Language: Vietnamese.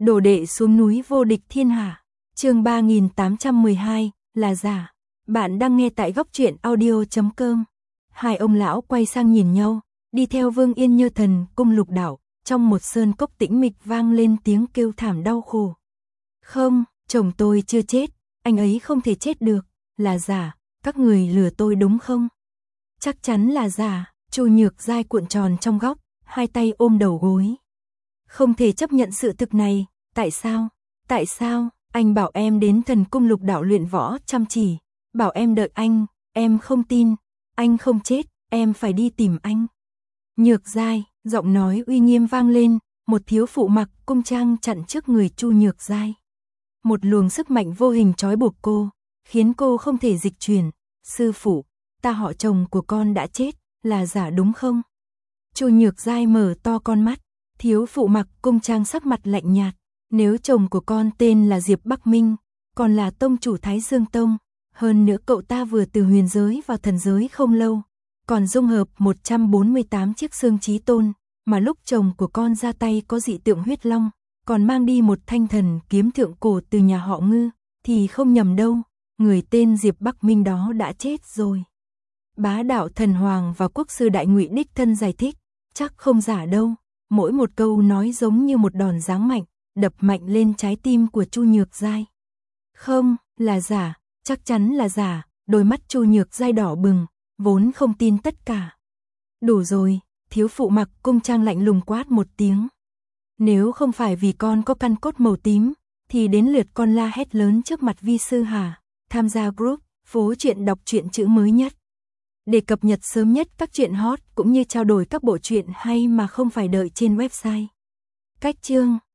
Đồ đệ xuống núi vô địch thiên hạ. Chương 3812 là giả. Bạn đang nghe tại góc truyện audio.com. Hai ông lão quay sang nhìn nhau, đi theo Vương Yên như thần cung lục đạo, trong một sơn cốc tĩnh mịch vang lên tiếng kêu thảm đau khổ. Không, chồng tôi chưa chết, anh ấy không thể chết được, là giả, các người lừa tôi đúng không? Chắc chắn là giả. Chu Nhược Giai cuộn tròn trong góc, hai tay ôm đầu gối. Không thể chấp nhận sự thực này, tại sao? Tại sao? Anh bảo em đến thần cung lục đạo luyện võ chăm chỉ, bảo em đợi anh, em không tin, anh không chết, em phải đi tìm anh. Nhược Giai, giọng nói uy nghiêm vang lên, một thiếu phụ mặc cung trang chặn trước người Chu Nhược Giai. Một luồng sức mạnh vô hình trói buộc cô, khiến cô không thể dịch chuyển. Sư phụ, ta họ chồng của con đã chết, là giả đúng không? Chu Nhược Giai mở to con mắt, thiếu phụ mặc cung trang sắc mặt lạnh nhạt. Nếu chồng của con tên là Diệp Bắc Minh, còn là tông chủ Thái Dương Tông, hơn nữa cậu ta vừa từ huyền giới vào thần giới không lâu, còn dung hợp 148 chiếc xương chí tôn, mà lúc chồng của con ra tay có dị tượng huyết long, còn mang đi một thanh thần kiếm thượng cổ từ nhà họ Ngư, thì không nhầm đâu, người tên Diệp Bắc Minh đó đã chết rồi. Bá đạo thần hoàng và quốc sư Đại Ngụy đích thân giải thích, chắc không giả đâu, mỗi một câu nói giống như một đòn giáng mạnh, đập mạnh lên trái tim của Chu Nhược Giai. Không, là giả, chắc chắn là giả. Đôi mắt Chu Nhược Giai đỏ bừng, vốn không tin tất cả. Đủ rồi, thiếu phụ mặc cung trang lạnh lùng quát một tiếng. Nếu không phải vì con có căn cốt màu tím, thì đến lượt con la hét lớn trước mặt vi sư hả? Tham gia group phố truyện đọc truyện chữ mới nhất, để cập nhật sớm nhất các truyện hot cũng như trao đổi các bộ truyện hay mà không phải đợi trên website. Cách chương